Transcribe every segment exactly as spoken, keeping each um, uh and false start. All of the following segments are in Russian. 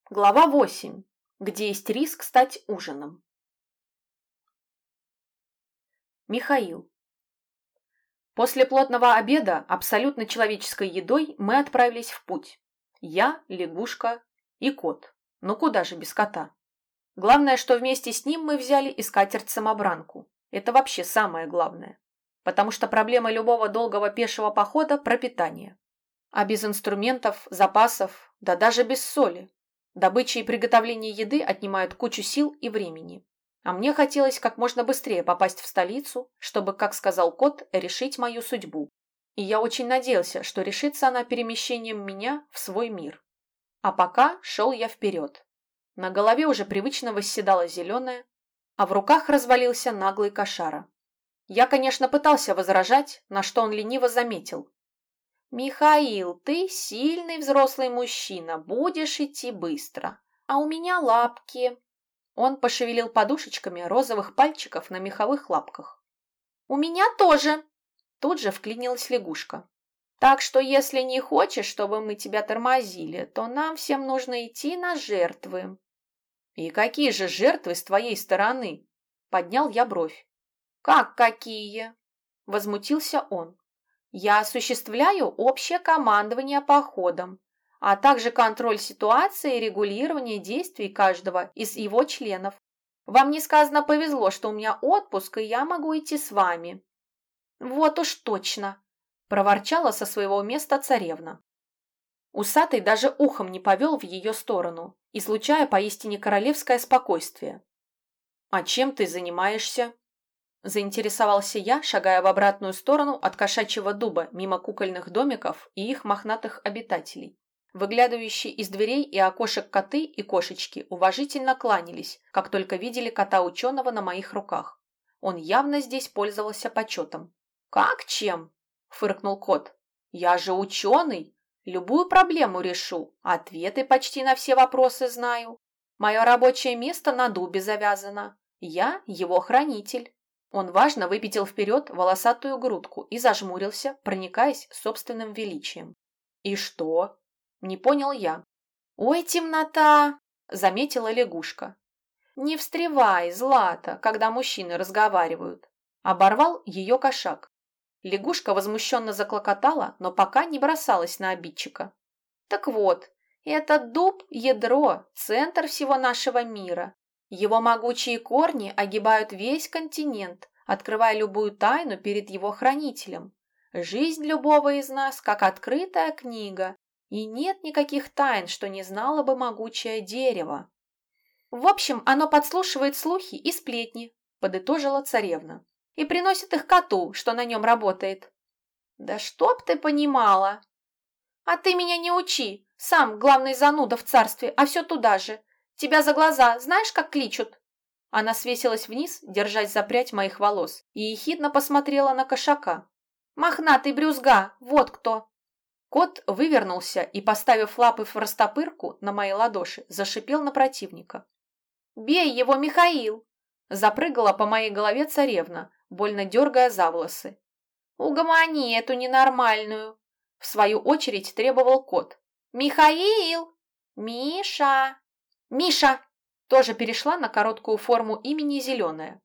Глава восемь. Где есть риск стать ужином. Михаил. После плотного обеда абсолютно человеческой едой мы отправились в путь. Я, лягушка и кот. Ну куда же без кота? Главное, что вместе с ним мы взяли и скатерть-самобранку. Это вообще самое главное. Потому что проблема любого долгого пешего похода – пропитание. А без инструментов, запасов, да даже без соли. Добыча и приготовление еды отнимают кучу сил и времени. А мне хотелось как можно быстрее попасть в столицу, чтобы, как сказал кот, решить мою судьбу. И я очень надеялся, что решится она перемещением меня в свой мир. А пока шел я вперед. На голове уже привычно восседала зеленая, а в руках развалился наглый кошара. Я, конечно, пытался возражать, на что он лениво заметил. «Михаил, ты сильный взрослый мужчина, будешь идти быстро. А у меня лапки». Он пошевелил подушечками розовых пальчиков на меховых лапках. «У меня тоже!» Тут же вклинилась лягушка. «Так что если не хочешь, чтобы мы тебя тормозили, то нам всем нужно идти на жертвы». «И какие же жертвы с твоей стороны?» Поднял я бровь. «Как какие?» Возмутился он. «Я осуществляю общее командование походом, а также контроль ситуации и регулирование действий каждого из его членов. Вам несказанно повезло, что у меня отпуск, и я могу идти с вами». «Вот уж точно!» – проворчала со своего места царевна. Усатый даже ухом не повел в ее сторону, излучая поистине королевское спокойствие. «А чем ты занимаешься?» Заинтересовался я, шагая в обратную сторону от кошачьего дуба, мимо кукольных домиков и их мохнатых обитателей. Выглядывающие из дверей и окошек коты и кошечки уважительно кланялись, как только видели кота-ученого на моих руках. Он явно здесь пользовался почетом. «Как чем?» – фыркнул кот. «Я же ученый! Любую проблему решу, ответы почти на все вопросы знаю. Мое рабочее место на дубе завязано. Я его хранитель». Он важно выпятил вперед волосатую грудку и зажмурился, проникаясь собственным величием. «И что?» – не понял я. «Ой, темнота!» – заметила лягушка. «Не встревай, Злата, когда мужчины разговаривают!» – оборвал ее кошак. Лягушка возмущенно заклокотала, но пока не бросалась на обидчика. «Так вот, этот дуб – ядро, центр всего нашего мира. Его могучие корни огибают весь континент, открывая любую тайну перед его хранителем. Жизнь любого из нас как открытая книга, и нет никаких тайн, что не знало бы могучее дерево». «В общем, оно подслушивает слухи и сплетни», – подытожила царевна, «и приносит их коту, что на нем работает». «Да чтоб ты понимала!» «А ты меня не учи, сам главный зануда в царстве, а все туда же. Тебя за глаза знаешь, как кличут?» Она свесилась вниз, держась за прядь моих волос, и ехидно посмотрела на кошака. «Мохнатый брюзга, вот кто!» Кот вывернулся и, поставив лапы в растопырку на мои ладоши, зашипел на противника. «Бей его, Михаил!» Запрыгала по моей голове царевна, больно дергая за волосы. «Угомони эту ненормальную!» В свою очередь требовал кот. «Михаил! Миша!» «Миша!» тоже перешла на короткую форму имени Зеленая.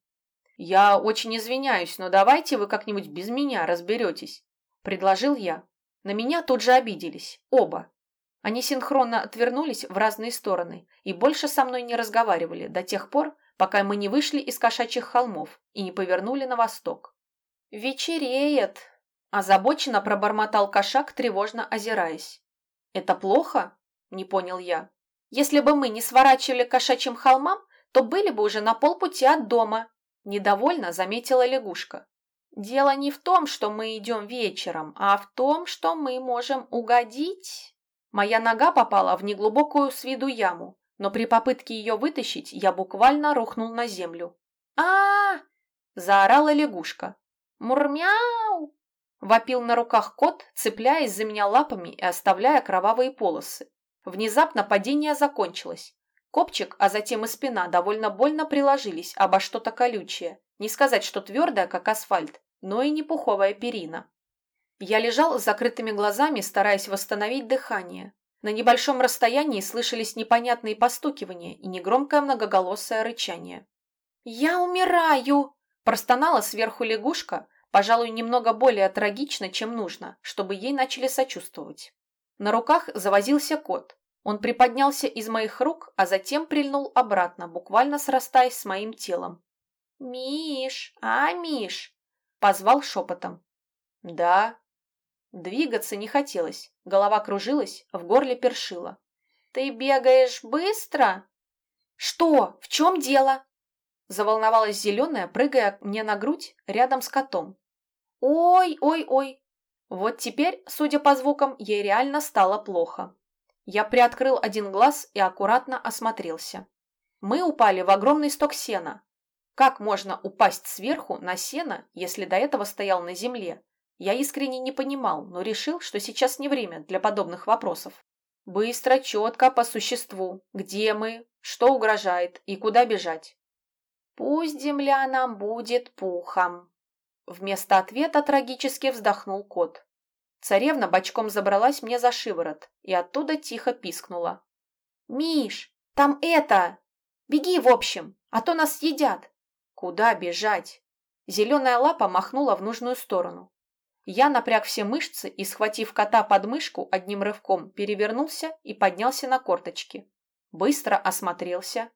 «Я очень извиняюсь, но давайте вы как-нибудь без меня разберетесь», – предложил я. На меня тут же обиделись, оба. Они синхронно отвернулись в разные стороны и больше со мной не разговаривали до тех пор, пока мы не вышли из кошачьих холмов и не повернули на восток. «Вечереет!» – озабоченно пробормотал кошак, тревожно озираясь. «Это плохо?» – не понял я. «Если бы мы не сворачивали к кошачьим холмам, то были бы уже на полпути от дома», – недовольно заметила лягушка. «Дело не в том, что мы идем вечером, а в том, что мы можем угодить». Моя нога попала в неглубокую с виду яму, но при попытке ее вытащить я буквально рухнул на землю. а, -а, -а заорала лягушка. «Мурмяу!» – вопил на руках кот, цепляясь за меня лапами и оставляя кровавые полосы. Внезапно падение закончилось. Копчик, а затем и спина довольно больно приложились обо что-то колючее. Не сказать, что твердое, как асфальт, но и не пуховая перина. Я лежал с закрытыми глазами, стараясь восстановить дыхание. На небольшом расстоянии слышались непонятные постукивания и негромкое многоголосое рычание. «Я умираю!» – простонала сверху лягушка, пожалуй, немного более трагично, чем нужно, чтобы ей начали сочувствовать. На руках завозился кот. Он приподнялся из моих рук, а затем прильнул обратно, буквально срастаясь с моим телом. «Миш, а, Миш?» – позвал шепотом. «Да». Двигаться не хотелось, голова кружилась, в горле першило. «Ты бегаешь быстро?» «Что? В чем дело?» Заволновалась зеленая, прыгая мне на грудь рядом с котом. «Ой, ой, ой!» Вот теперь, судя по звукам, ей реально стало плохо. Я приоткрыл один глаз и аккуратно осмотрелся. Мы упали в огромный сток сена. Как можно упасть сверху на сено, если до этого стоял на земле? Я искренне не понимал, но решил, что сейчас не время для подобных вопросов. Быстро, четко, по существу. Где мы? Что угрожает? И куда бежать? «Пусть земля нам будет пухом». Вместо ответа трагически вздохнул кот. Царевна бочком забралась мне за шиворот и оттуда тихо пискнула. «Миш, там это! Беги, в общем, а то нас съедят!» «Куда бежать?» Зеленая лапа махнула в нужную сторону. Я напряг все мышцы и, схватив кота под мышку, одним рывком перевернулся и поднялся на корточки. Быстро осмотрелся.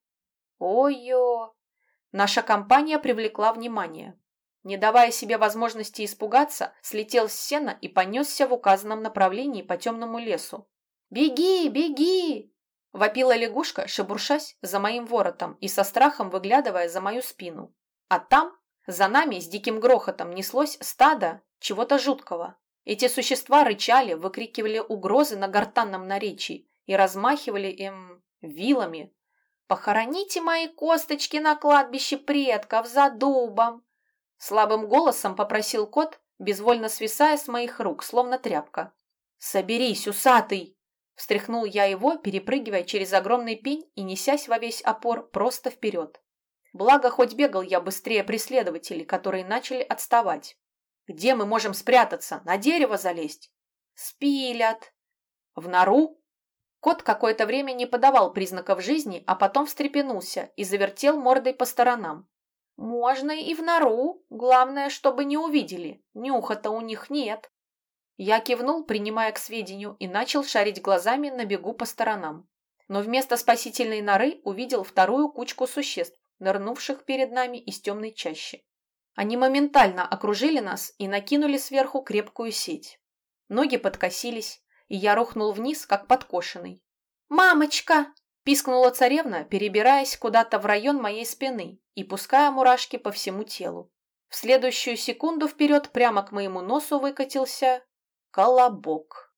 Ой-ё! Наша компания привлекла внимание. Не давая себе возможности испугаться, слетел с сена и понесся в указанном направлении по темному лесу. «Беги, беги!» – вопила лягушка, шебуршась за моим воротом и со страхом выглядывая за мою спину. А там, за нами, с диким грохотом неслось стадо чего-то жуткого. Эти существа рычали, выкрикивали угрозы на гортанном наречии и размахивали им вилами. «Похороните мои косточки на кладбище предков за дубом!» Слабым голосом попросил кот, безвольно свисая с моих рук, словно тряпка. «Соберись, усатый!» Встряхнул я его, перепрыгивая через огромный пень и несясь во весь опор просто вперед. Благо, хоть бегал я быстрее преследователей, которые начали отставать. «Где мы можем спрятаться? На дерево залезть?» «Спилят!» «В нору?» Кот какое-то время не подавал признаков жизни, а потом встрепенулся и завертел мордой по сторонам. «Можно и в нору, главное, чтобы не увидели, нюха-то у них нет». Я кивнул, принимая к сведению, и начал шарить глазами на бегу по сторонам. Но вместо спасительной норы увидел вторую кучку существ, нырнувших перед нами из темной чащи. Они моментально окружили нас и накинули сверху крепкую сеть. Ноги подкосились, и я рухнул вниз, как подкошенный. «Мамочка!» – пискнула царевна, перебираясь куда-то в район моей спины и пуская мурашки по всему телу. В следующую секунду вперед прямо к моему носу выкатился колобок.